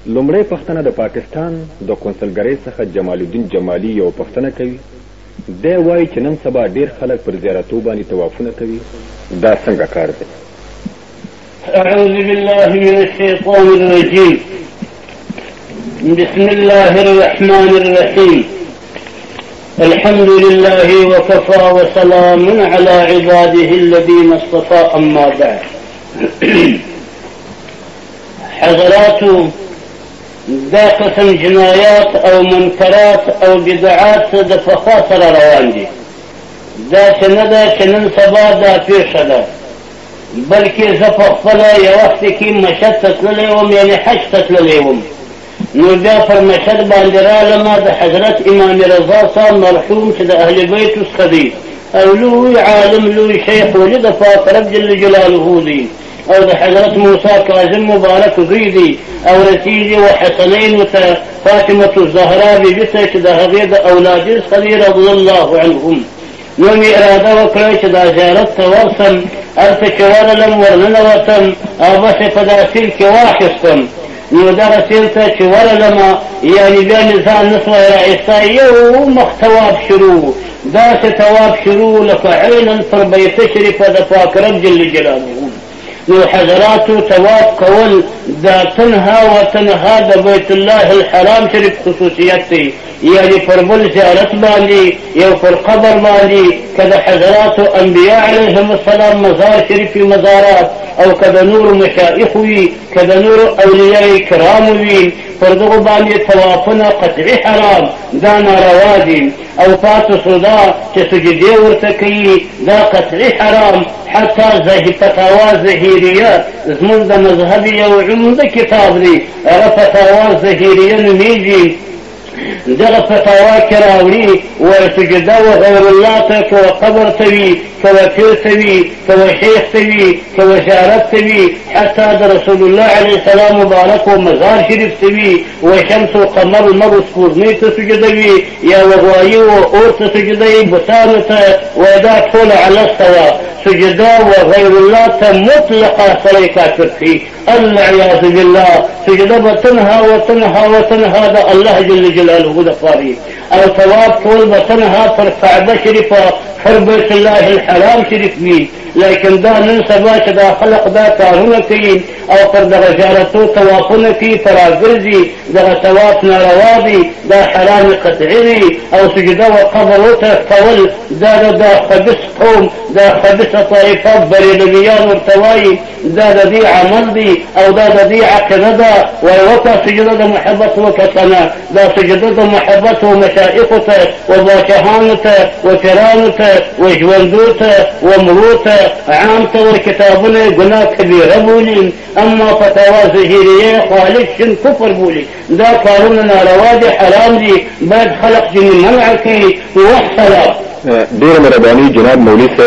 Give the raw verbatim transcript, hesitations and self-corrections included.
لومړی پوښتنه د پاکستان د قونسلګرۍ څخه جمال الدین جمالي یو پوښتنه کوي. دی وایي چې نن سبا ډېر خلک پر زیارتو باندې طوافونه کوي. دا څنګه کار دی؟ أعوذ بالله من الشيطان الرجيم. بسم الله الرحمن الرحيم. الحمد لله وكفى وسلام على عباده الذين اصطفى. أما بعد. حضرات، دا قسم جنايات او منكرات او بدعات د پخوا سره روان دي. دا چې نه ده چې نن سبا دا پیښه ده، بلکې زه په خپله یو وخت کې مشهد ته تللی وم، یعنې حج ته تللی وم. نو بیا پر مشهد باندې رالمه د حضرت امام رضا صاحب مرحوم چې د اهل بیتو څخه دی او لوی عالم لوی شیخ ولي د پاک رب جل جلاله دی، او د حضرت موسی کاظم مبارک زوی دی، او رسیږي و حسنین ته فاطمة الزهرا بیبي ته چې د هغې د اولادې څخه دی رضی الله عنهم. نو مې اراده وکړه چې دا زیارت ته ورسم. هلته چې ورغلم ورننوتم او بس یې په دا سیل کې واخیستم. نو دغه سیل ته چې ورغلمه یعنې بیا مې ځان نه سوی راایستی، یو مخ تواب شروع، داسې تواب شروع لکه عینا پر بیت شریفه د پاک رب جل جلاله. نو حضراتو طواف کول دا تنها و تنها د بیت الله الحرام شریف خصوصیت دی، یعنی پر بل زیارت باندې یو پر قبر باندې که د حضراتو انبیاء علیهم السلام مزار شریفي مزارات، او که د نور مشایخ وي، که د نور اولیاء کرام وي، پر دغو باندې طوافونه قطعي حرام، دا ناروا دي. او پاتو سودا چې سجدې ورته کوي دا قطعي حرام. حتی فتاوا ظهیریه زمونږ د مذهب یو عمده کتاب دی، هغه فتاوا ظهیریه نومیږي. دغه فتاوا کې راوړي وایي سجده و غیر الله ته، که و قبر ته وي، که و پیر ته وي، که و شیخ ته وي، که و زیارت ته وي، حتی د رسول الله علیه السلام مبارک و مزار شریف ته وي، و شمس و قمر لمر و سپوږمۍ ته سجده وي، یا و غوایي و اور ته سجده وي، بتانو ته، و دا ټوله علسته وه. سجده و غیر الله ته مطلقه سړی کافر کړي، العیاذ بالله. سجده به تنها و تنها و تنها د الله جل جلاله د پاره، او ثواب ټول به تنها پر کعبه شریفه پر بیت الله الحرام شریف وي. لیکن دا نن سبا چې دا خلق دا کارونه کوي او پر دغه زیارتو طوافونه کوي، په راګرځي، دغه طواف ناروا دي، دا حرام قطعي دي. او سجده و قبر ورته کول دا د خبیث قوم، دا خبیثه طایفه بریلویان ورته وایي، دا د دې عمل دی او دا د دې عقیده ده. وایي وکړه سجده د محبت وکړه که نه، دا سجده د محبت و مشایخو ته و باچهانو ته و پیرانو ته و ژوندو ته و مړو ته عام ته و کتابونه ګناه کبیره بولي. اما فتاوا ظهیریه خالص شن کفر بولي. دا کارونه ناروا دي، حرام دي، باید خلق ځینې منع کړي. والسلام. ډېره مهرباني جناب مولوي صاحب.